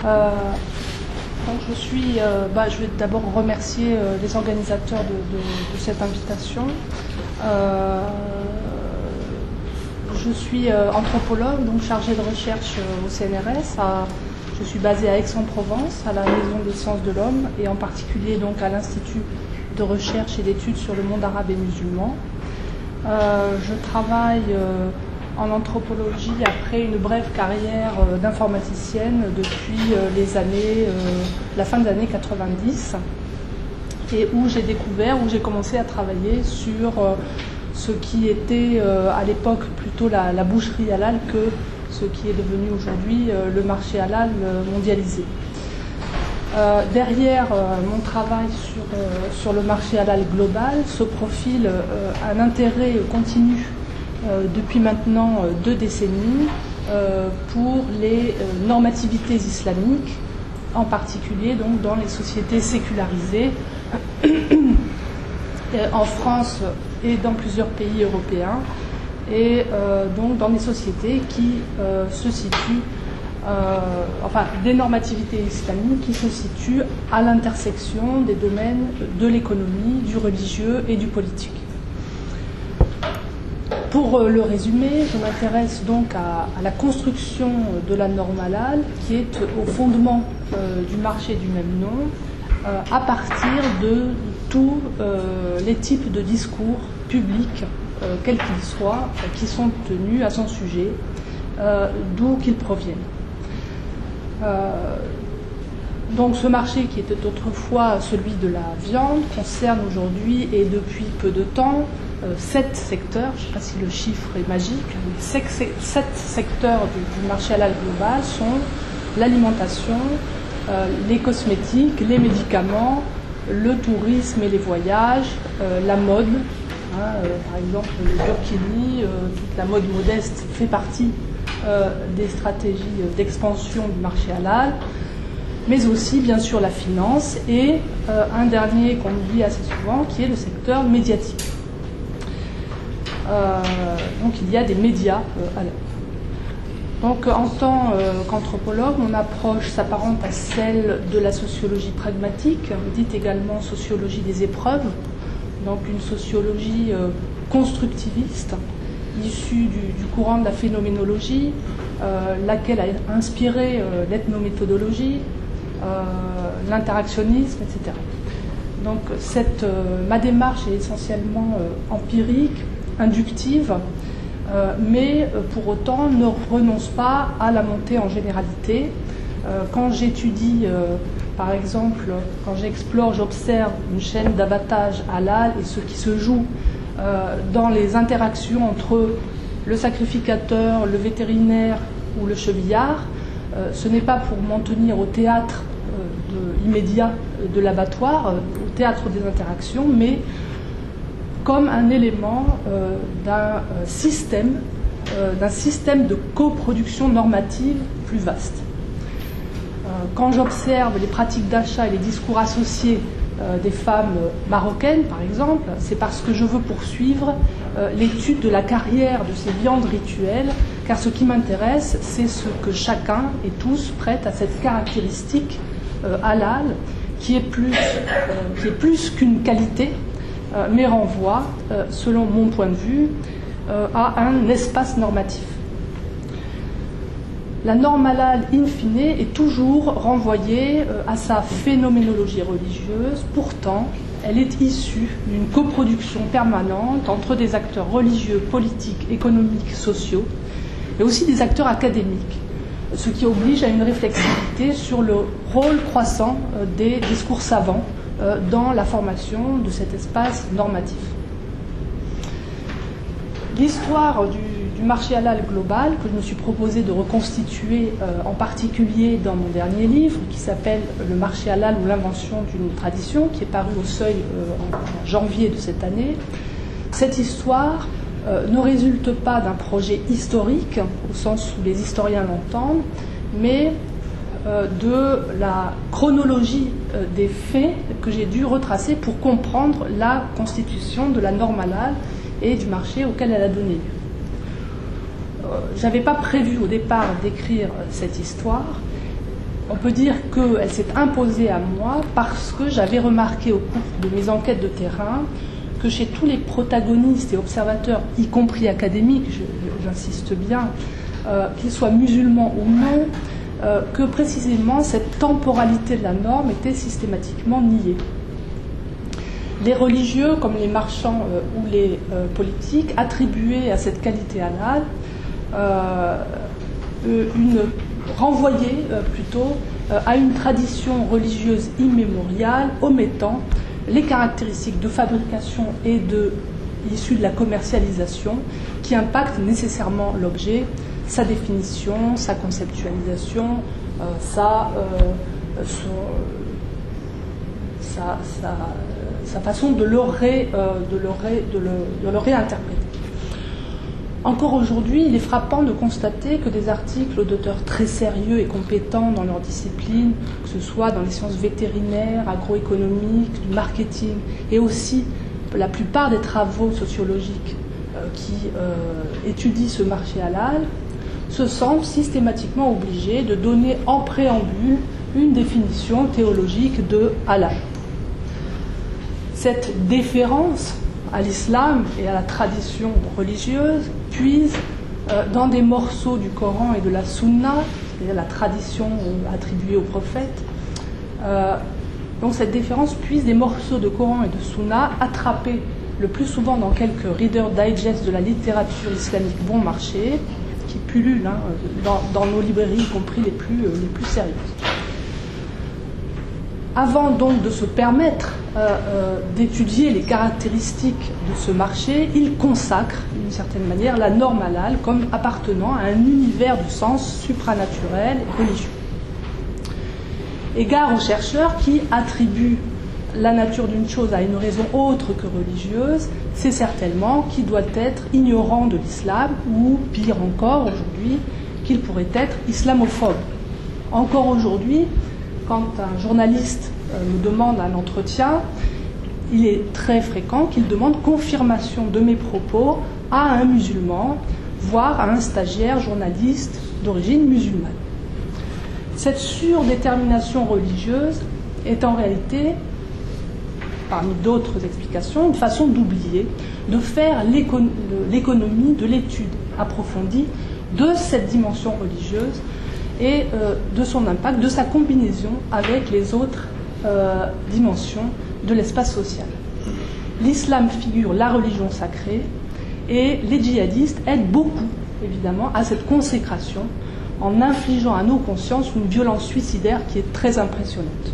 Donc je vais d'abord remercier les organisateurs de cette invitation. Je suis anthropologue, donc chargée de recherche au CNRS. Je suis basée à Aix-en-Provence, à la Maison des sciences de l'homme, et en particulier donc à l'Institut de recherche et d'études sur le monde arabe et musulman. Je travaille en anthropologie après une brève carrière d'informaticienne depuis la fin des années 90, et où j'ai commencé à travailler sur ce qui était à l'époque plutôt la boucherie halal que ce qui est devenu aujourd'hui le marché halal mondialisé. Derrière mon travail sur le marché halal global se profile un intérêt continu depuis maintenant 2 décennies pour les normativités islamiques, en particulier donc dans les sociétés sécularisées en France et dans plusieurs pays européens, et donc dans des sociétés qui se situent, des normativités islamiques qui se situent à l'intersection des domaines de l'économie, du religieux et du politique. Pour le résumer, je m'intéresse donc à la construction de la norme halal, qui est au fondement du marché du même nom, à partir de tous les types de discours publics, quels qu'ils soient, qui sont tenus à son sujet, d'où qu'ils proviennent. Donc ce marché, qui était autrefois celui de la viande, concerne aujourd'hui et depuis peu de temps 7 secteurs. Je ne sais pas si le chiffre est magique. Les 7 secteurs du marché halal global sont l'alimentation, les cosmétiques, les médicaments, le tourisme et les voyages, la mode, par exemple le burkini, toute la mode modeste fait partie des stratégies d'expansion du marché halal, mais aussi bien sûr la finance et un dernier qu'on oublie assez souvent, qui est le secteur médiatique. Donc il y a des médias halal. Donc en tant qu'anthropologue, mon approche s'apparente à celle de la sociologie pragmatique, dite également sociologie des épreuves, donc une sociologie constructiviste, issue du courant de la phénoménologie, laquelle a inspiré l'ethnométhodologie, l'interactionnisme, etc. Donc ma démarche est essentiellement empirique, inductive, mais pour autant ne renonce pas à la montée en généralité. Quand j'étudie, par exemple, quand j'explore, j'observe une chaîne d'abattage halal et ce qui se joue dans les interactions entre le sacrificateur, le vétérinaire ou le chevillard, ce n'est pas pour m'en tenir au théâtre immédiat de l'abattoir, au théâtre des interactions, mais comme un élément d'un système de coproduction normative plus vaste. Quand j'observe les pratiques d'achat et les discours associés des femmes marocaines, par exemple, c'est parce que je veux poursuivre l'étude de la carrière de ces viandes rituelles, car ce qui m'intéresse, c'est ce que chacun et tous prêtent à cette caractéristique halal, qui est plus qu'une qualité, mais renvoie, selon mon point de vue, à un espace normatif. La norme halal, in fine, est toujours renvoyée à sa phénoménologie religieuse. Pourtant, elle est issue d'une coproduction permanente entre des acteurs religieux, politiques, économiques, sociaux, et aussi des acteurs académiques, ce qui oblige à une réflexivité sur le rôle croissant des discours savants dans la formation de cet espace normatif. L'histoire du marché halal global, que je me suis proposé de reconstituer en particulier dans mon dernier livre, qui s'appelle « Le marché halal ou l'invention d'une tradition », qui est paru au Seuil en janvier de cette année. Cette histoire ne résulte pas d'un projet historique, au sens où les historiens l'entendent, mais de la chronologie des faits que j'ai dû retracer pour comprendre la constitution de la norme halal et du marché auquel elle a donné lieu. Je n'avais pas prévu au départ d'écrire cette histoire, on peut dire qu'elle s'est imposée à moi parce que j'avais remarqué au cours de mes enquêtes de terrain que chez tous les protagonistes et observateurs, y compris académiques, j'insiste bien, qu'ils soient musulmans ou non, que précisément cette temporalité de la norme était systématiquement niée. Les religieux, comme les marchands ou les politiques, attribuaient à cette qualité halal renvoyaient plutôt à une tradition religieuse immémoriale, omettant les caractéristiques de fabrication et issues de la commercialisation qui impactent nécessairement l'objet, sa définition, sa conceptualisation, sa façon de le réinterpréter. Encore aujourd'hui, il est frappant de constater que des articles d'auteurs très sérieux et compétents dans leur discipline, que ce soit dans les sciences vétérinaires, agroéconomiques, du marketing, et aussi la plupart des travaux sociologiques qui étudient ce marché halal, se sentent systématiquement obligés de donner en préambule une définition théologique de halal. Cette déférence à l'islam et à la tradition religieuse puise dans des morceaux du Coran et de la Sunna, c'est-à-dire la tradition attribuée au prophète. Donc cette déférence puise des morceaux de Coran et de Sunna attrapés le plus souvent dans quelques Reader Digest de la littérature islamique bon marché, qui pullulent dans nos librairies, y compris les plus sérieuses. Avant donc de se permettre d'étudier les caractéristiques de ce marché, il consacre, d'une certaine manière, la norme halal comme appartenant à un univers du sens supranaturel et religieux. Égard aux chercheurs qui attribuent la nature d'une chose à une raison autre que religieuse, c'est certainement qu'il doit être ignorant de l'islam, ou pire encore aujourd'hui, qu'il pourrait être islamophobe. Encore aujourd'hui, quand un journaliste me demande un entretien, il est très fréquent qu'il demande confirmation de mes propos à un musulman, voire à un stagiaire journaliste d'origine musulmane. Cette surdétermination religieuse est en réalité, parmi d'autres explications, une façon d'oublier, de faire l'économie de l'étude approfondie de cette dimension religieuse et de son impact, de sa combinaison avec les autres dimensions de l'espace social. L'islam figure la religion sacrée et les djihadistes aident beaucoup, évidemment, à cette consécration en infligeant à nos consciences une violence suicidaire qui est très impressionnante.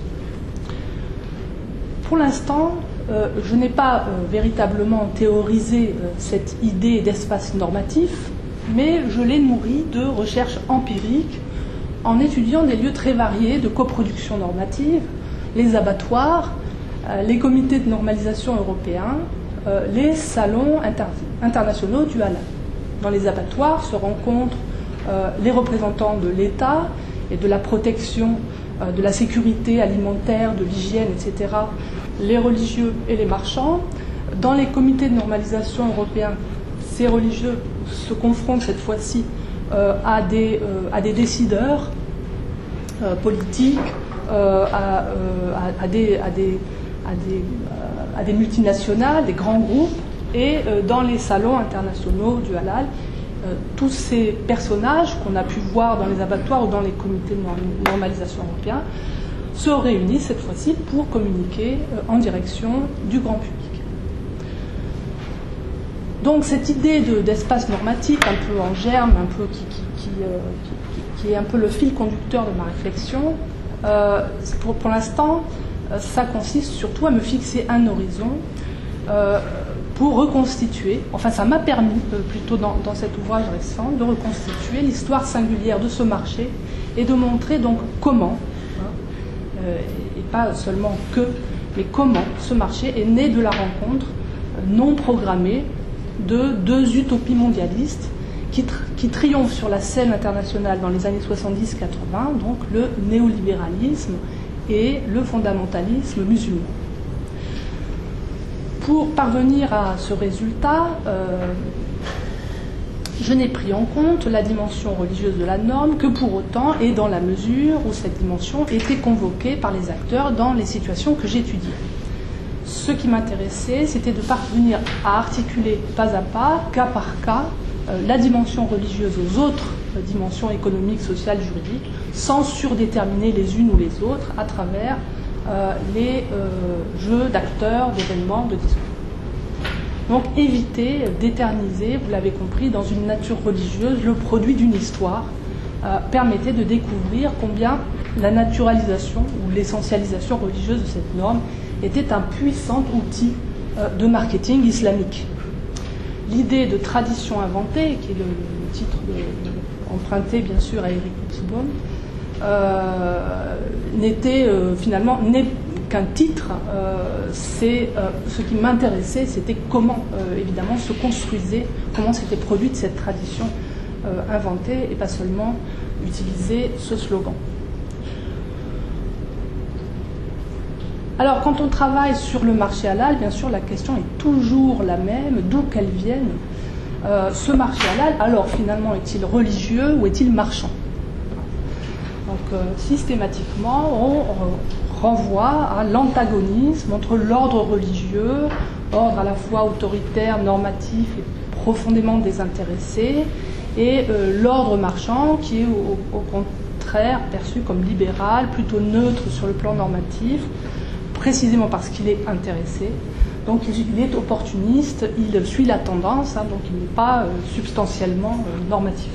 Pour l'instant, je n'ai pas véritablement théorisé cette idée d'espace normatif, mais je l'ai nourrie de recherches empiriques en étudiant des lieux très variés de coproduction normative, les abattoirs, les comités de normalisation européens, les salons internationaux du halal. Dans les abattoirs se rencontrent les représentants de l'État et de la protection de la sécurité alimentaire, de l'hygiène, etc., les religieux et les marchands. Dans les comités de normalisation européens, ces religieux se confrontent cette fois-ci à des décideurs politiques, à des multinationales, des grands groupes, et dans les salons internationaux du halal, tous ces personnages qu'on a pu voir dans les abattoirs ou dans les comités de normalisation européens se réunissent cette fois-ci pour communiquer en direction du grand public. Donc cette idée d'espace normatif un peu en germe, un peu qui est un peu le fil conducteur de ma réflexion, pour l'instant, ça consiste surtout à me fixer un horizon pour reconstituer, enfin ça m'a permis plutôt dans cet ouvrage récent de reconstituer l'histoire singulière de ce marché et de montrer donc comment, et pas seulement que, mais comment ce marché est né de la rencontre non programmée de deux utopies mondialistes qui triomphent sur la scène internationale dans les années 70-80, donc le néolibéralisme et le fondamentalisme musulman. Pour parvenir à ce résultat, Je n'ai pris en compte la dimension religieuse de la norme que pour autant et dans la mesure où cette dimension était convoquée par les acteurs dans les situations que j'étudiais. Ce qui m'intéressait, c'était de parvenir à articuler pas à pas, cas par cas, la dimension religieuse aux autres dimensions économiques, sociales, juridiques, sans surdéterminer les unes ou les autres à travers les jeux d'acteurs, d'événements, de discours. Donc éviter d'éterniser, vous l'avez compris, dans une nature religieuse, le produit d'une histoire, permettait de découvrir combien la naturalisation ou l'essentialisation religieuse de cette norme était un puissant outil de marketing islamique. L'idée de tradition inventée, qui est le titre emprunté bien sûr à Eric Hobsbawm, n'était finalement qu'un titre. Ce qui m'intéressait, c'était comment évidemment se construisait, comment s'était produite cette tradition inventée et pas seulement utiliser ce slogan. Alors, quand on travaille sur le marché halal, bien sûr, la question est toujours la même, d'où qu'elle vienne. Ce marché halal, alors finalement, est-il religieux ou est-il marchand? Donc, systématiquement, on renvoie à l'antagonisme entre l'ordre religieux, ordre à la fois autoritaire, normatif et profondément désintéressé, et l'ordre marchand qui est au contraire perçu comme libéral, plutôt neutre sur le plan normatif, précisément parce qu'il est intéressé. Donc il est opportuniste, il suit la tendance, donc il n'est pas substantiellement normatif.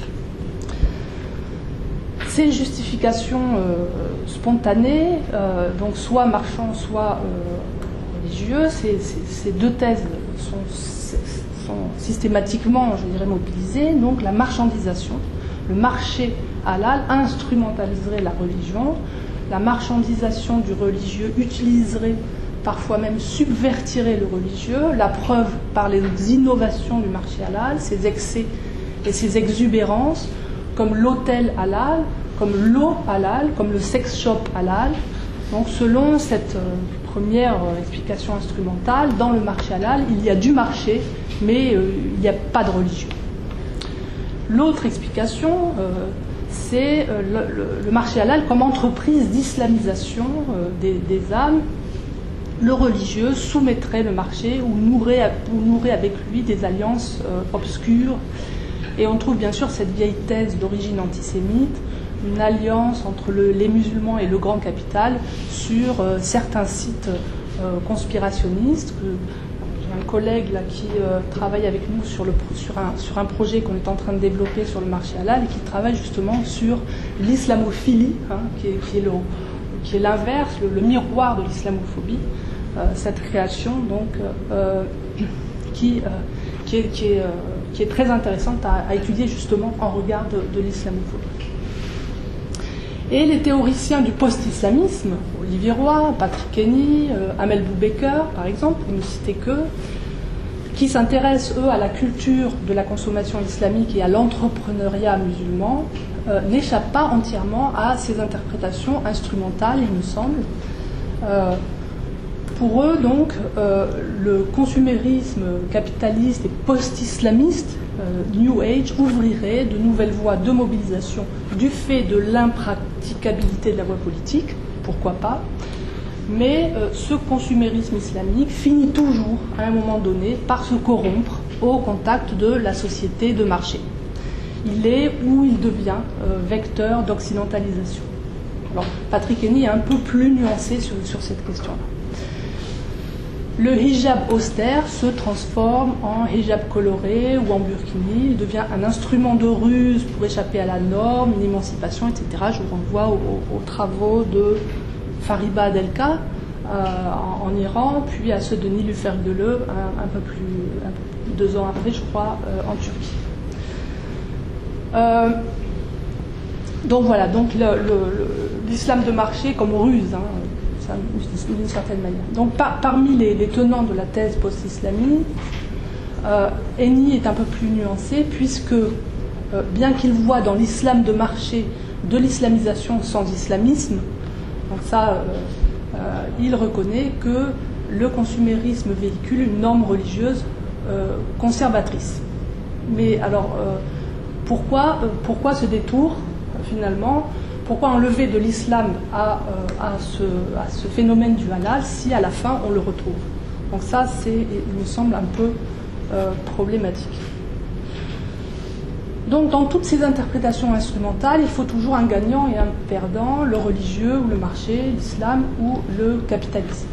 Ces justifications spontanées, donc soit marchands, soit religieux, ces deux thèses sont systématiquement, je dirais, mobilisées. Donc la marchandisation, le marché halal instrumentaliserait la religion. La marchandisation du religieux utiliserait, parfois même subvertirait le religieux. La preuve par les innovations du marché halal, ses excès et ses exubérances, comme l'hôtel halal, comme l'eau halal, comme le sex shop halal. Donc selon cette première explication instrumentale, dans le marché halal, il y a du marché, mais il n'y a pas de religieux. L'autre explication, c'est le marché halal comme entreprise d'islamisation des âmes. Le religieux soumettrait le marché ou nourrait avec lui des alliances obscures. Et on trouve bien sûr cette vieille thèse d'origine antisémite, une alliance entre les musulmans et le grand capital sur certains sites conspirationnistes. J'ai un collègue là, qui travaille avec nous sur un projet qu'on est en train de développer sur le marché halal et qui travaille justement sur l'islamophilie, qui est l'inverse, le miroir de l'islamophobie, cette création donc qui est très intéressante à étudier justement en regard de l'islamophobie. Et les théoriciens du post-islamisme, Olivier Roy, Patrick Kenny, Amel Boubaker, par exemple, pour ne citer qu'eux, qui s'intéressent, eux, à la culture de la consommation islamique et à l'entrepreneuriat musulman, n'échappent pas entièrement à ces interprétations instrumentales, il me semble. Pour eux, donc, le consumérisme capitaliste et post-islamiste, New Age, ouvrirait de nouvelles voies de mobilisation du fait de l'impraticabilité de la voie politique, pourquoi pas, mais ce consumérisme islamique finit toujours, à un moment donné, par se corrompre au contact de la société de marché. Il est ou il devient vecteur d'occidentalisation. Alors, Patrick Henny est un peu plus nuancé sur cette question-là. Le hijab austère se transforme en hijab coloré ou en burkini. Il devient un instrument de ruse pour échapper à la norme, une émancipation, etc. Je vous renvoie aux travaux de Fariba Adelka en Iran, puis à ceux de Nilüfer Gülü un peu plus 2 ans après, je crois, en Turquie. Donc voilà, donc l'islam de marché comme ruse, d'une certaine manière. Donc parmi les tenants de la thèse post-islamique, Henny est un peu plus nuancé puisque bien qu'il voit dans l'islam de marché de l'islamisation sans islamisme, donc ça, il reconnaît que le consumérisme véhicule une norme religieuse conservatrice. Mais alors, Pourquoi ce détour, finalement? Pourquoi enlever de l'islam à ce phénomène du halal si à la fin on le retrouve? Donc ça, il me semble un peu problématique. Donc dans toutes ces interprétations instrumentales, il faut toujours un gagnant et un perdant, le religieux ou le marché, l'islam ou le capitalisme.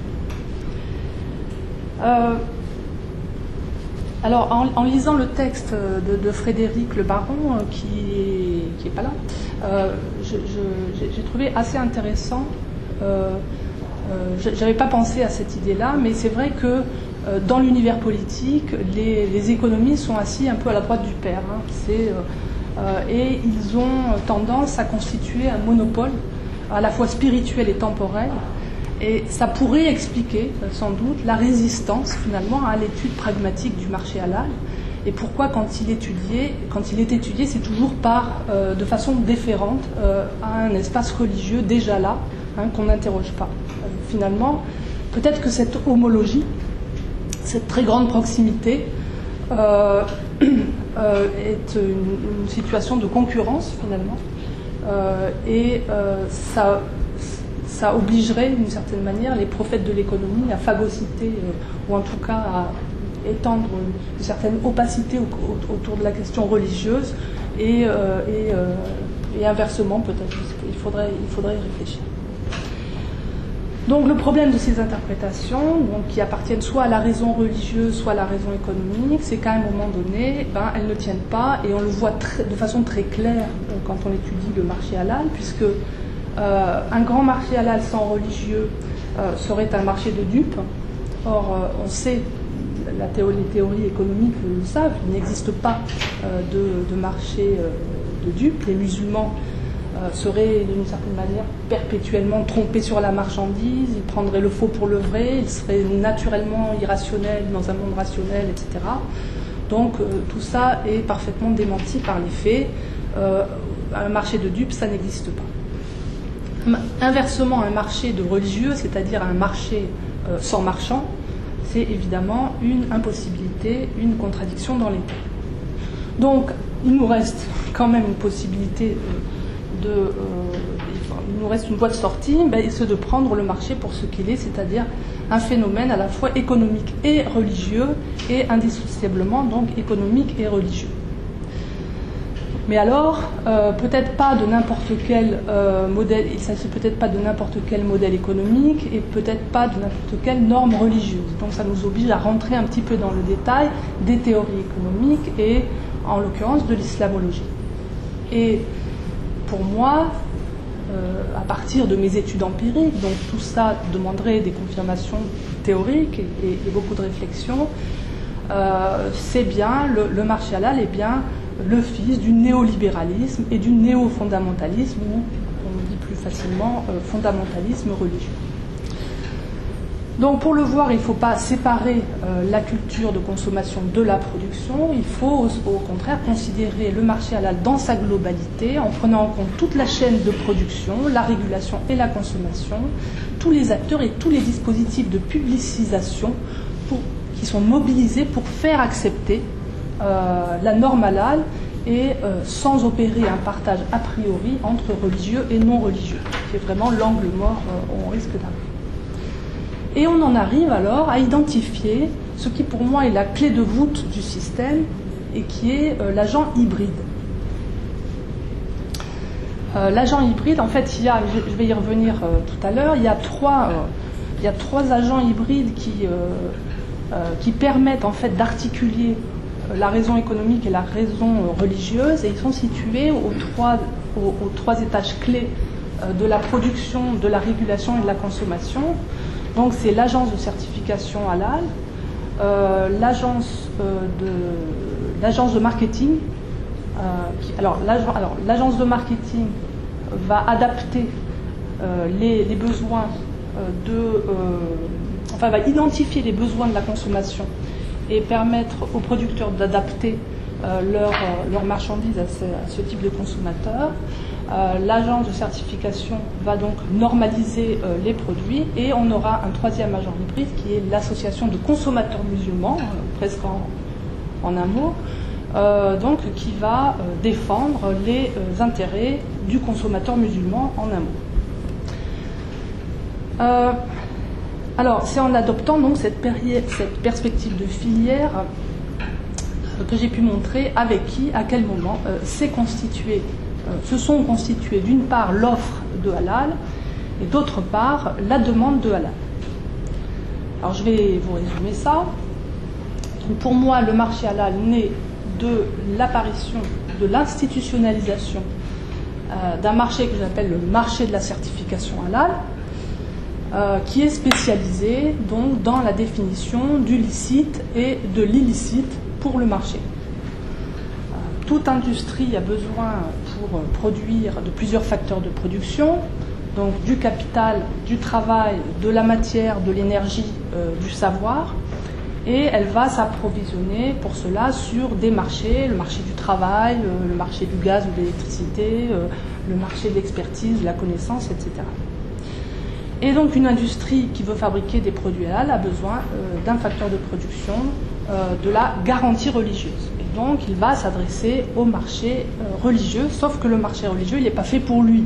Alors en lisant le texte de Frédéric Le Baron, qui est pas là, j'ai trouvé assez intéressant. J'avais pas pensé à cette idée-là, mais c'est vrai que dans l'univers politique, les économistes sont assis un peu à la droite du père. Et ils ont tendance à constituer un monopole à la fois spirituel et temporel. Et ça pourrait expliquer, sans doute, la résistance finalement à l'étude pragmatique du marché halal. Et pourquoi, quand il est étudié, c'est toujours de façon déférente à un espace religieux déjà là, qu'on n'interroge pas. Finalement, peut-être que cette homologie, cette très grande proximité, est une situation de concurrence finalement, et ça obligerait d'une certaine manière les prophètes de l'économie à phagocyter, ou en tout cas à étendre une certaine opacité autour de la question religieuse, et inversement peut-être. Il faudrait y réfléchir. Donc le problème de ces interprétations, qui appartiennent soit à la raison religieuse, soit à la raison économique, c'est qu'à un moment donné, elles ne tiennent pas, et on le voit de façon très claire quand on étudie le marché halal, puisque un grand marché halal sans religieux serait un marché de dupes. Or, on sait, les théories économiques le savent, il n'existe pas de marché de dupes. Les musulmans seraient d'une certaine manière perpétuellement trompés sur la marchandise, ils prendraient le faux pour le vrai, ils seraient naturellement irrationnels dans un monde rationnel, etc. Donc tout ça est parfaitement démenti par les faits. Un marché de dupes, ça n'existe pas. Inversement, un marché de religieux, c'est-à-dire un marché sans marchands, c'est évidemment une impossibilité, une contradiction dans les faits. Donc il nous reste quand même une possibilité il nous reste une voie de sortie, c'est de prendre le marché pour ce qu'il est, c'est-à-dire un phénomène à la fois économique et religieux, et indissociablement donc économique et religieux. Mais alors, peut-être pas de n'importe quel modèle, il ne s'agit peut-être pas de n'importe quel modèle économique, et peut-être pas de n'importe quelle norme religieuse. Donc ça nous oblige à rentrer un petit peu dans le détail des théories économiques, et en l'occurrence de l'islamologie. Et pour moi, à partir de mes études empiriques, donc tout ça demanderait des confirmations théoriques et beaucoup de réflexions, c'est bien, le marché halal est bien le fils du néolibéralisme et du néo-fondamentalisme, ou on dit plus facilement fondamentalisme religieux. Donc pour le voir, il ne faut pas séparer la culture de consommation de la production, il faut au contraire considérer le marché halal dans sa globalité, en prenant en compte toute la chaîne de production, la régulation et la consommation, tous les acteurs et tous les dispositifs de publicisation qui sont mobilisés pour faire accepter la norme halal, et sans opérer un partage a priori entre religieux et non religieux, qui est vraiment l'angle mort où on risque d'arriver. Et on en arrive alors à identifier ce qui pour moi est la clé de voûte du système, et qui est l'agent hybride. L'agent hybride, en fait, je vais y revenir tout à l'heure, il y a trois agents hybrides qui permettent en fait d'articuler la raison économique et la raison religieuse, et ils sont situés aux trois étages clés de la production, de la régulation et de la consommation. Donc c'est l'agence de certification halal, l'agence de marketing. L'agence de marketing va adapter les besoins va identifier les besoins de la consommation et permettre aux producteurs d'adapter leurs marchandises à ce type de consommateurs. L'agence de certification va donc normaliser les produits, et on aura un troisième agent hybride qui est l'association de consommateurs musulmans, presque en un mot, donc qui va défendre les intérêts du consommateur musulman en un mot. Alors, c'est en adoptant donc cette perspective de filière que j'ai pu montrer avec qui, à quel moment, se sont constituées d'une part l'offre de halal et d'autre part la demande de halal. Alors, je vais vous résumer ça. Pour moi, le marché halal naît de l'apparition, de l'institutionnalisation d'un marché que j'appelle le marché de la certification halal, qui est spécialisé donc dans la définition du licite et de l'illicite pour le marché. Toute industrie a besoin pour produire de plusieurs facteurs de production, donc du capital, du travail, de la matière, de l'énergie, du savoir, et elle va s'approvisionner pour cela sur des marchés, le marché du travail, le marché du gaz ou de l'électricité, le marché de l'expertise, de la connaissance, etc. Et donc une industrie qui veut fabriquer des produits halal a besoin d'un facteur de production, de la garantie religieuse. Et donc il va s'adresser au marché religieux, sauf que le marché religieux, il n'est pas fait pour lui.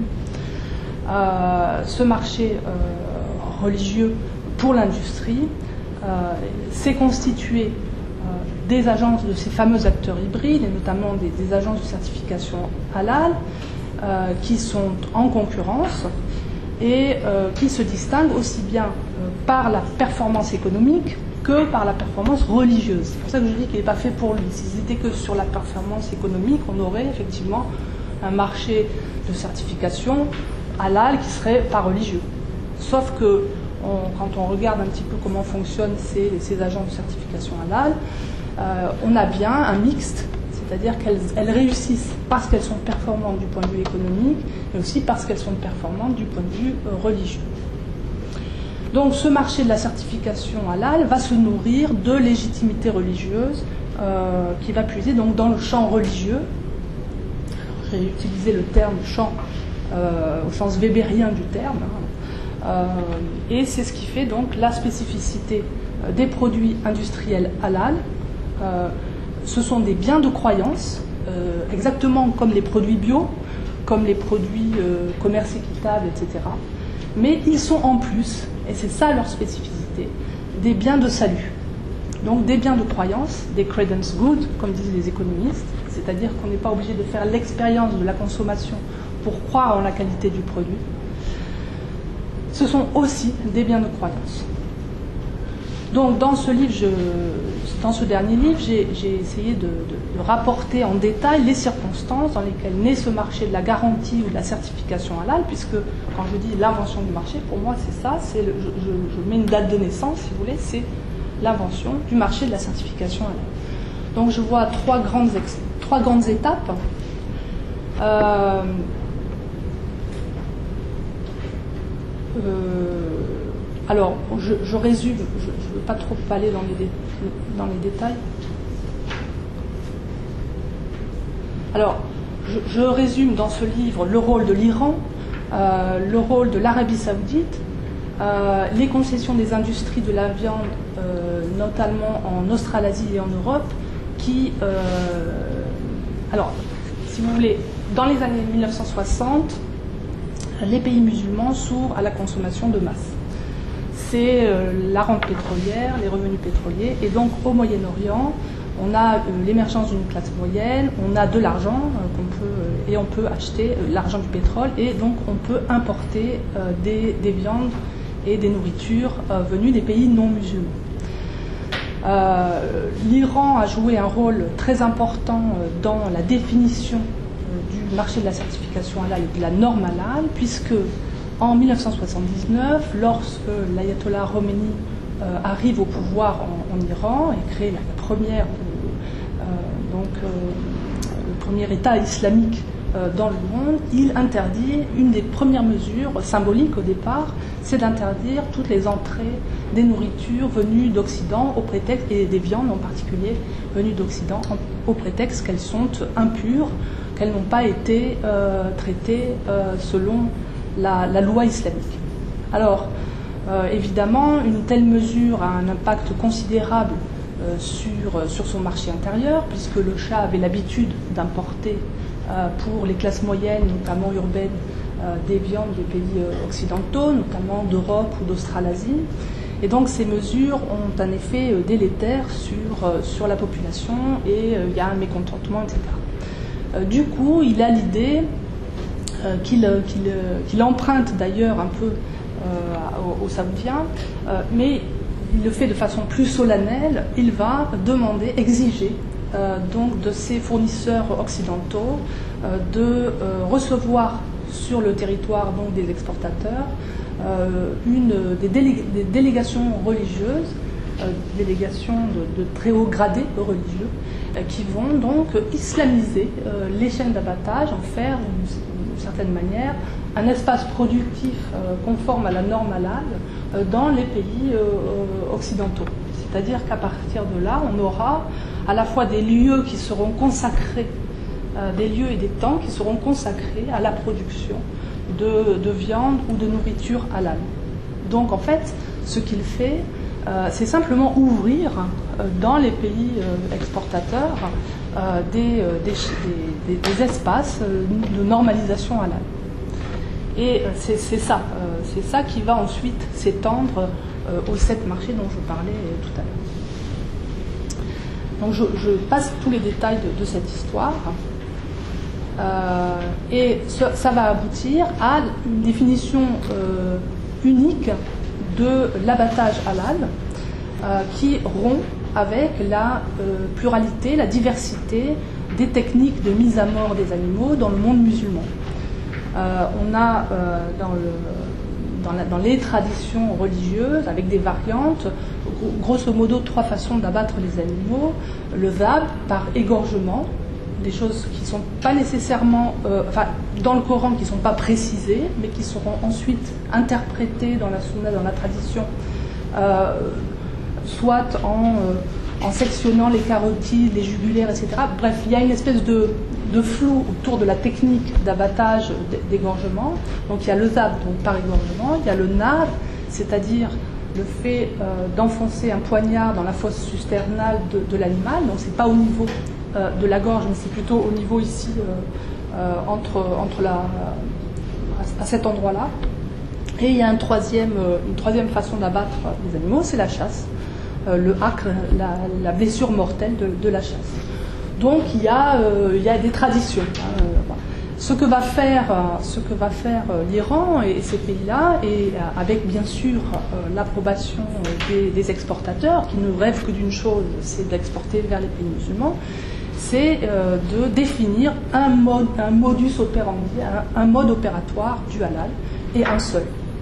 Ce marché religieux pour l'industrie s'est constitué des agences, de ces fameux acteurs hybrides, et notamment des agences de certification halal, qui sont en concurrence et qui se distinguent aussi bien par la performance économique que par la performance religieuse. C'est pour ça que je dis qu'il n'est pas fait pour lui. Si c'était que sur la performance économique, on aurait effectivement un marché de certification halal qui serait pas religieux. Sauf que quand on regarde un petit peu comment fonctionnent ces agences de certification halal, on a bien un mixte, c'est-à-dire qu'elles réussissent parce qu'elles sont performantes du point de vue économique, mais aussi parce qu'elles sont performantes du point de vue religieux. Donc ce marché de la certification halal va se nourrir de légitimité religieuse qui va puiser donc dans le champ religieux. J'ai utilisé le terme champ au sens wébérien du terme, et c'est ce qui fait donc la spécificité des produits industriels halal. Ce sont des biens de croyance, exactement comme les produits bio, comme les produits commerce équitable, etc. Mais ils sont en plus, et c'est ça leur spécificité, des biens de salut. Donc des biens de croyance, des credence goods, comme disent les économistes, c'est-à-dire qu'on n'est pas obligé de faire l'expérience de la consommation pour croire en la qualité du produit. Ce sont aussi des biens de croyance. Donc dans ce livre, dans ce dernier livre, j'ai essayé de rapporter en détail les circonstances dans lesquelles naît ce marché de la garantie ou de la certification halal, puisque quand je dis l'invention du marché, pour moi c'est ça, je mets une date de naissance, si vous voulez, c'est l'invention du marché de la certification halal. Donc je vois trois grandes étapes. Alors, je résume, je ne veux pas trop aller dans les détails. Alors, je résume dans ce livre le rôle de l'Iran, le rôle de l'Arabie Saoudite, les concessions des industries de la viande, notamment en Australasie et en Europe, qui... alors, si vous voulez, dans les années 1960, les pays musulmans s'ouvrent à la consommation de masse. C'est la rente pétrolière, les revenus pétroliers, et donc au Moyen-Orient, on a l'émergence d'une classe moyenne, on a de l'argent et on peut acheter l'argent du pétrole, et donc on peut importer des viandes et des nourritures venues des pays non musulmans. L'Iran a joué un rôle très important dans la définition du marché de la certification halal et de la norme halal, puisque en 1979, lorsque l'ayatollah Khomeini arrive au pouvoir en Iran et crée le premier État islamique dans le monde, il interdit, une des premières mesures symboliques au départ, c'est d'interdire toutes les entrées des nourritures venues d'Occident au prétexte, et des viandes en particulier venues d'Occident, au prétexte qu'elles sont impures, qu'elles n'ont pas été traitées selon la loi islamique. Alors, évidemment, une telle mesure a un impact considérable sur son marché intérieur, puisque le Shah avait l'habitude d'importer pour les classes moyennes, notamment urbaines, des viandes des pays occidentaux, notamment d'Europe ou d'Australasie. Et donc ces mesures ont un effet délétère sur la population et il y a un mécontentement, etc. Du coup, il a l'idée qu'il emprunte d'ailleurs un peu aux Saoudiens, mais il le fait de façon plus solennelle. Il va demander, exiger donc de ses fournisseurs occidentaux de recevoir sur le territoire donc des exportateurs des délégations religieuses, délégations de très haut gradé religieux, qui vont donc islamiser les chaînes d'abattage, en faire d'une certaine manière un espace productif conforme à la norme halal dans les pays occidentaux. C'est-à-dire qu'à partir de là, on aura à la fois des lieux qui seront consacrés, des lieux et des temps qui seront consacrés à la production de viande ou de nourriture halal. Donc en fait, ce qu'il fait, c'est simplement ouvrir dans les pays exportateurs des espaces de normalisation halal. Et c'est ça qui va ensuite s'étendre aux 7 marchés dont je parlais tout à l'heure. Donc je passe tous les détails de cette histoire. Et ça va aboutir à une définition unique de l'abattage halal qui rompt avec la pluralité, la diversité des techniques de mise à mort des animaux dans le monde musulman. On a dans les traditions religieuses, avec des variantes, grosso modo 3 façons d'abattre les animaux. Le dhab, par égorgement, des choses qui ne sont pas nécessairement, dans le Coran, qui ne sont pas précisées, mais qui seront ensuite interprétées dans la sunna, dans la tradition, soit en sectionnant les carotides, les jugulaires, etc. Bref, il y a une espèce de flou autour de la technique d'abattage, d'égorgement. Donc il y a le dhab, donc par égorgement, il y a le nab, c'est-à-dire le fait d'enfoncer un poignard dans la fosse susternale de l'animal. Donc c'est pas au niveau de la gorge, mais c'est plutôt au niveau ici, à cet endroit-là. Et il y a une troisième façon d'abattre les animaux, c'est la chasse, le haqr, la blessure mortelle de la chasse. Donc il y a des traditions. Ce que va faire l'Iran et ces pays-là, et avec bien sûr l'approbation des exportateurs, qui ne rêvent que d'une chose, c'est d'exporter vers les pays musulmans, c'est de définir un modus operandi, un mode opératoire du halal, et un seul.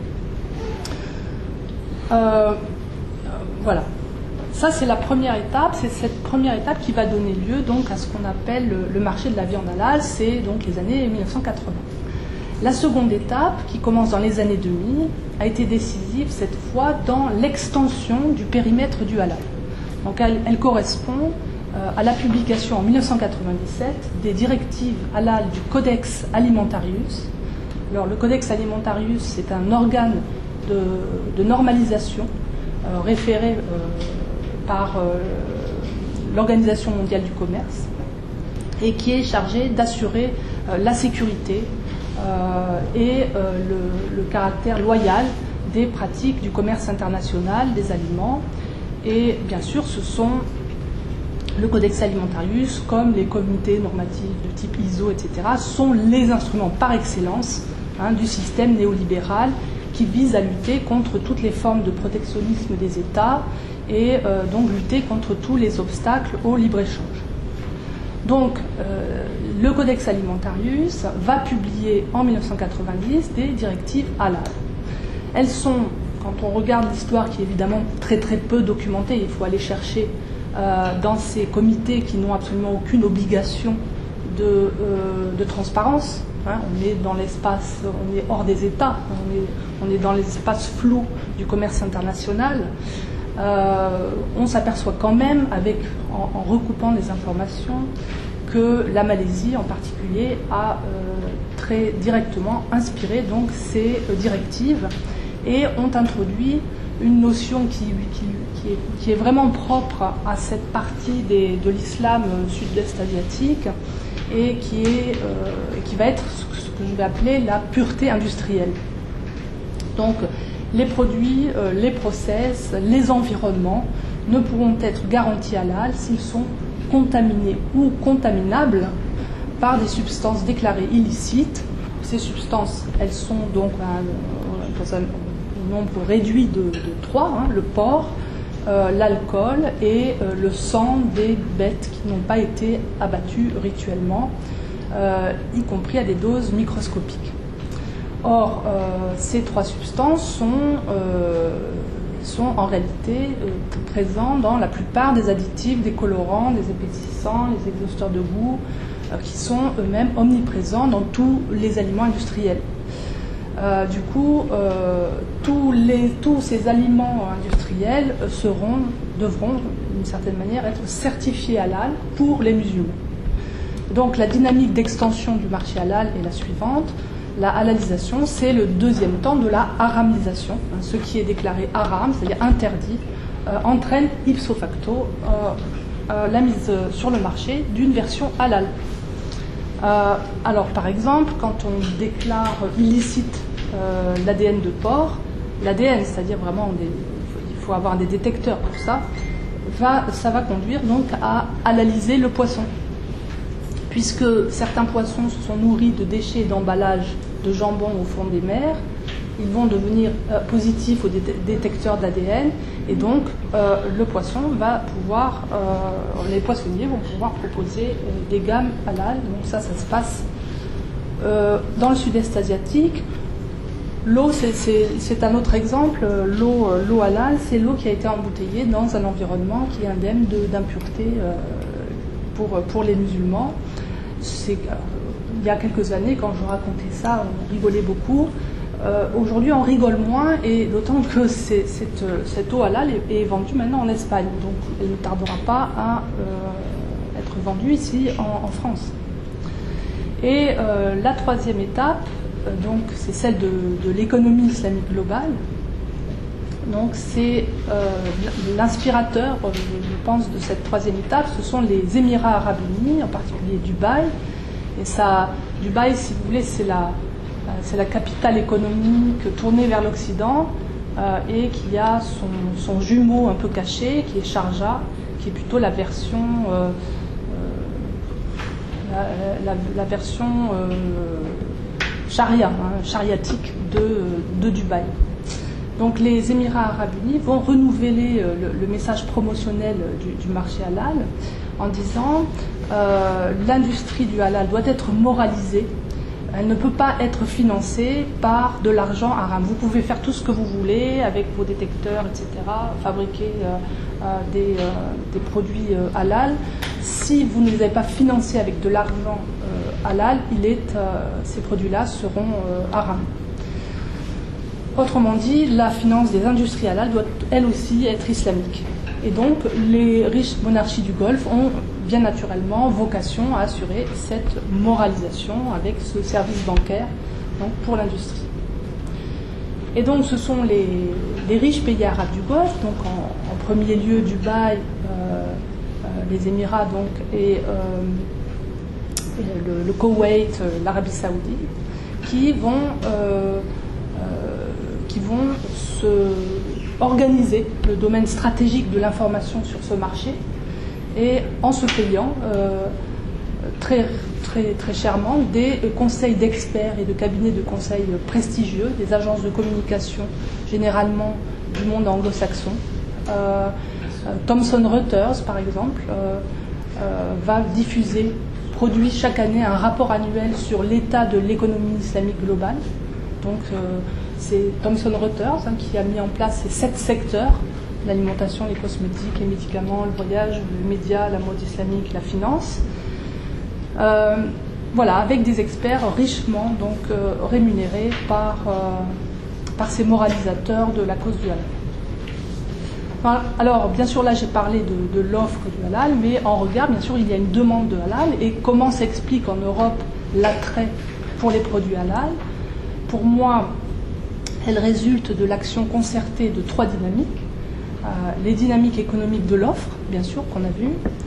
Voilà. Ça, c'est la première étape. C'est cette première étape qui va donner lieu donc à ce qu'on appelle le marché de la viande halal. C'est donc les années 1980. La seconde étape, qui commence dans les années 2000, a été décisive cette fois dans l'extension du périmètre du halal. Donc elle correspond à la publication en 1997 des directives halal du Codex Alimentarius. Alors le Codex Alimentarius, c'est un organe de normalisation référé par l'Organisation mondiale du commerce et qui est chargé d'assurer la sécurité et le caractère loyal des pratiques du commerce international des aliments. Et bien sûr, ce sont le Codex Alimentarius, comme les comités normatifs de type ISO, etc., sont les instruments par excellence du système néolibéral qui vise à lutter contre toutes les formes de protectionnisme des États et donc lutter contre tous les obstacles au libre-échange. Donc, le Codex Alimentarius va publier en 1990 des directives halal. Elles sont, quand on regarde l'histoire qui est évidemment très très peu documentée, il faut aller chercher dans ces comités qui n'ont absolument aucune obligation de transparence. On est dans l'espace, on est hors des États, on est dans l'espace flou du commerce international. On s'aperçoit quand même, en recoupant les informations, que la Malaisie en particulier a très directement inspiré donc ces directives et ont introduit une notion qui est vraiment propre à cette partie de l'islam sud-est asiatique et qui va être ce que je vais appeler la pureté industrielle. Donc les produits, les process, les environnements ne pourront être garantis halal s'ils sont contaminés ou contaminables par des substances déclarées illicites. Ces substances, elles sont donc dans un nombre réduit de 3, le porc, l'alcool et le sang des bêtes qui n'ont pas été abattues rituellement, y compris à des doses microscopiques. Or, ces 3 substances sont en réalité présents dans la plupart des additifs, des colorants, des épaississants, les exhausteurs de goût, qui sont eux-mêmes omniprésents dans tous les aliments industriels. Du coup, tous ces aliments industriels devront, d'une certaine manière, être certifiés halal pour les musulmans. Donc la dynamique d'extension du marché halal est la suivante. La halalisation, c'est le deuxième temps de la haramisation. Ce qui est déclaré haram, c'est-à-dire interdit, entraîne ipso facto la mise sur le marché d'une version halal. Alors, par exemple, quand on déclare illicite l'ADN de porc, l'ADN, c'est-à-dire vraiment, il faut avoir des détecteurs pour ça, ça va conduire donc à halaliser le poisson. Puisque certains poissons se sont nourris de déchets et d'emballages de jambon au fond des mers, ils vont devenir positifs aux détecteurs d'ADN, et donc le poisson va pouvoir, les poissonniers vont pouvoir proposer des gammes halal. Donc ça se passe dans le sud-est asiatique. L'eau, c'est un autre exemple. L'eau halal, c'est l'eau qui a été embouteillée dans un environnement qui est indemne d'impureté pour les musulmans. Il y a quelques années, quand je racontais ça, on rigolait beaucoup. Aujourd'hui, on rigole moins, et d'autant que cette eau halal est vendue maintenant en Espagne. Donc, elle ne tardera pas à être vendue ici en France. Et la troisième étape, donc, c'est celle de l'économie islamique globale. Donc, c'est l'inspirateur, je pense, de cette troisième étape, ce sont les Émirats arabes unis, en particulier Dubaï. Et ça, Dubaï, si vous voulez, c'est la capitale économique tournée vers l'Occident, et qui a son jumeau un peu caché, qui est Sharjah, qui est plutôt la version chariatique de Dubaï. Donc les Émirats arabes unis vont renouveler le message promotionnel du marché halal en disant l'industrie du halal doit être moralisée, elle ne peut pas être financée par de l'argent haram. Vous pouvez faire tout ce que vous voulez avec vos détecteurs, etc., fabriquer des produits halal. Si vous ne les avez pas financés avec de l'argent halal, ces produits-là seront haram. Autrement dit, la finance des industries halal doit elle aussi être islamique. Et donc, les riches monarchies du Golfe ont bien naturellement vocation à assurer cette moralisation avec ce service bancaire donc, pour l'industrie. Et donc, ce sont les riches pays arabes du Golfe, donc en premier lieu Dubaï, les Émirats donc, et le Koweït, l'Arabie Saoudite, qui vont se organiser le domaine stratégique de l'information sur ce marché, et en se payant très chèrement des conseils d'experts et de cabinets de conseil prestigieux, des agences de communication généralement du monde anglo-saxon. Thomson Reuters, par exemple, produit chaque année un rapport annuel sur l'état de l'économie islamique globale. Donc c'est Thomson Reuters qui a mis en place ces 7 secteurs: l'alimentation, les cosmétiques, les médicaments, le voyage, les médias, la mode islamique, la finance. Voilà, avec des experts richement donc rémunérés par ces moralisateurs de la cause du halal. Enfin, alors, bien sûr, là j'ai parlé de l'offre du halal, mais en regard, bien sûr, il y a une demande de halal. Et comment s'explique en Europe l'attrait pour les produits halal? Pour moi, Elle résulte de l'action concertée de 3 dynamiques. Les dynamiques économiques de l'offre, bien sûr, qu'on a vu.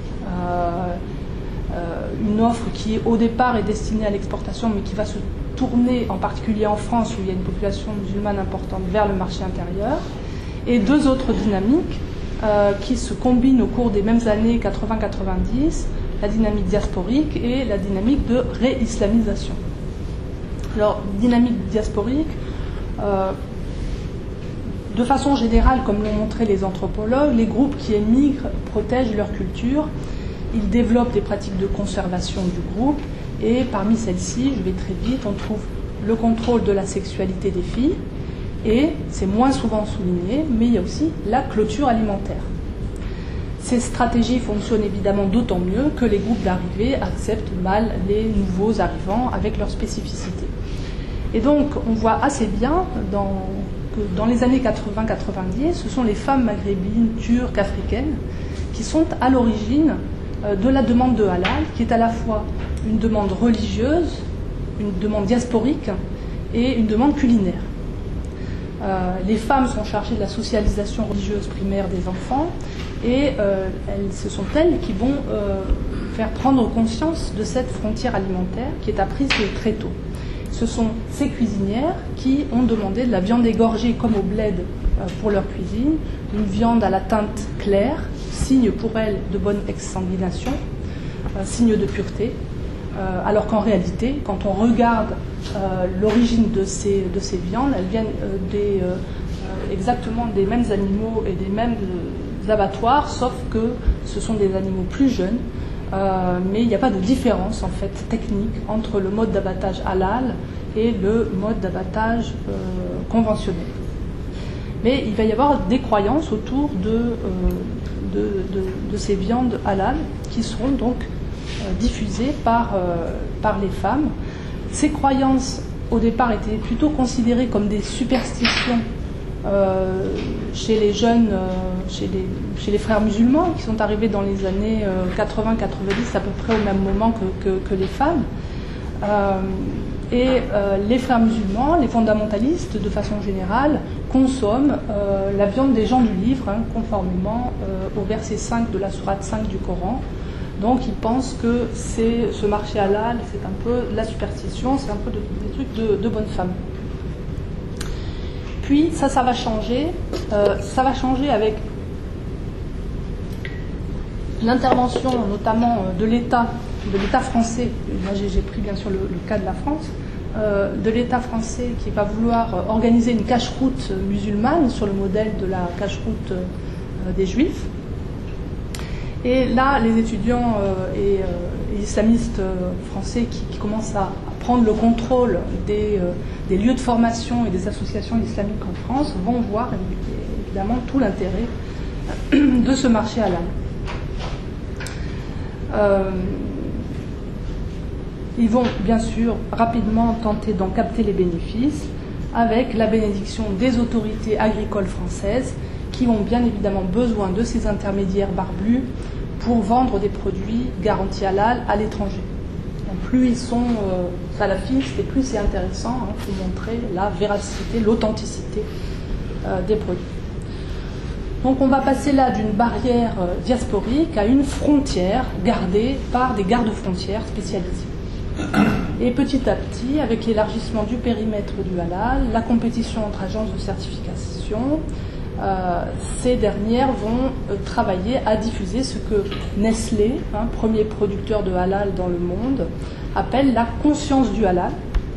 Une offre qui, au départ, est destinée à l'exportation, mais qui va se tourner, en particulier en France, où il y a une population musulmane importante, vers le marché intérieur. Et 2 autres dynamiques qui se combinent au cours des mêmes années 80-90, la dynamique diasporique et la dynamique de réislamisation. Alors, dynamique diasporique, de façon générale, comme l'ont montré les anthropologues, les groupes qui émigrent protègent leur culture, ils développent des pratiques de conservation du groupe, et parmi celles-ci, je vais très vite, on trouve le contrôle de la sexualité des filles, et c'est moins souvent souligné, mais il y a aussi la clôture alimentaire. Ces stratégies fonctionnent évidemment d'autant mieux que les groupes d'arrivée acceptent mal les nouveaux arrivants avec leurs spécificités. Et donc, on voit assez bien que dans les années 80-90, ce sont les femmes maghrébines, turques, africaines, qui sont à l'origine de la demande de halal, qui est à la fois une demande religieuse, une demande diasporique et une demande culinaire. Les femmes sont chargées de la socialisation religieuse primaire des enfants, et ce sont elles qui vont faire prendre conscience de cette frontière alimentaire qui est apprise très tôt. Ce sont ces cuisinières qui ont demandé de la viande égorgée comme au bled pour leur cuisine, une viande à la teinte claire, signe pour elles de bonne exsanguination, signe de pureté, alors qu'en réalité, quand on regarde l'origine de ces viandes, elles viennent exactement des mêmes animaux et des mêmes abattoirs, sauf que ce sont des animaux plus jeunes, mais il n'y a pas de différence en fait technique entre le mode d'abattage halal et le mode d'abattage conventionnel. Mais il va y avoir des croyances autour de ces viandes halal qui seront donc diffusées par les femmes. Ces croyances, au départ, étaient plutôt considérées comme des superstitions chez les jeunes, chez les frères musulmans qui sont arrivés dans les années 80-90 à peu près au même moment que les femmes. Les frères musulmans, les fondamentalistes de façon générale, consomment la viande des gens du livre, conformément au verset 5 de la sourate 5 du Coran. Donc ils pensent que ce marché halal, c'est un peu la superstition, c'est un peu des trucs de bonnes femmes. Puis ça va changer. Ça va changer avec l'intervention notamment de l'État français. Moi j'ai pris bien sûr le cas de la France, de l'État français qui va vouloir organiser une cache-route musulmane sur le modèle de la cache-route des Juifs. Et là, les étudiants et islamistes français qui commencent à prendre le contrôle des lieux de formation et des associations islamiques en France vont voir évidemment tout l'intérêt de ce marché halal. Ils vont bien sûr rapidement tenter d'en capter les bénéfices avec la bénédiction des autorités agricoles françaises qui ont bien évidemment besoin de ces intermédiaires barblus pour vendre des produits garantis halal à l'étranger. Donc plus ils sont salafistes et plus c'est intéressant pour montrer la véracité, l'authenticité des produits. Donc on va passer là d'une barrière diasporique à une frontière gardée par des gardes-frontières spécialisés. Et petit à petit, avec l'élargissement du périmètre du halal, la compétition entre agences de certification, ces dernières vont travailler à diffuser ce que Nestlé, premier producteur de halal dans le monde, appelle la conscience du halal.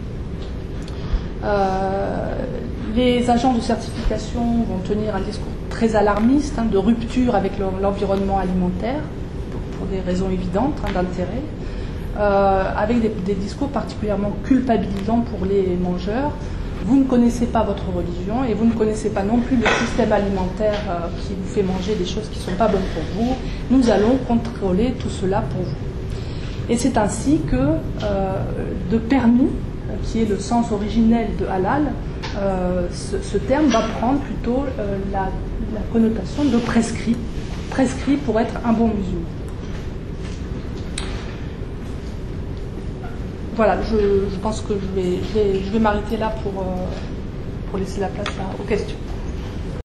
Les agents de certification vont tenir un discours très alarmiste, de rupture avec l'environnement alimentaire, pour des raisons évidentes d'intérêt, avec des discours particulièrement culpabilisants pour les mangeurs. Vous ne connaissez pas votre religion et vous ne connaissez pas non plus le système alimentaire qui vous fait manger des choses qui ne sont pas bonnes pour vous. Nous allons contrôler tout cela pour vous. Et c'est ainsi que de permis, qui est le sens originel de halal, ce terme va prendre plutôt la connotation de prescrit pour être un bon musulman. Voilà, je pense que je vais m'arrêter là pour laisser la place aux questions.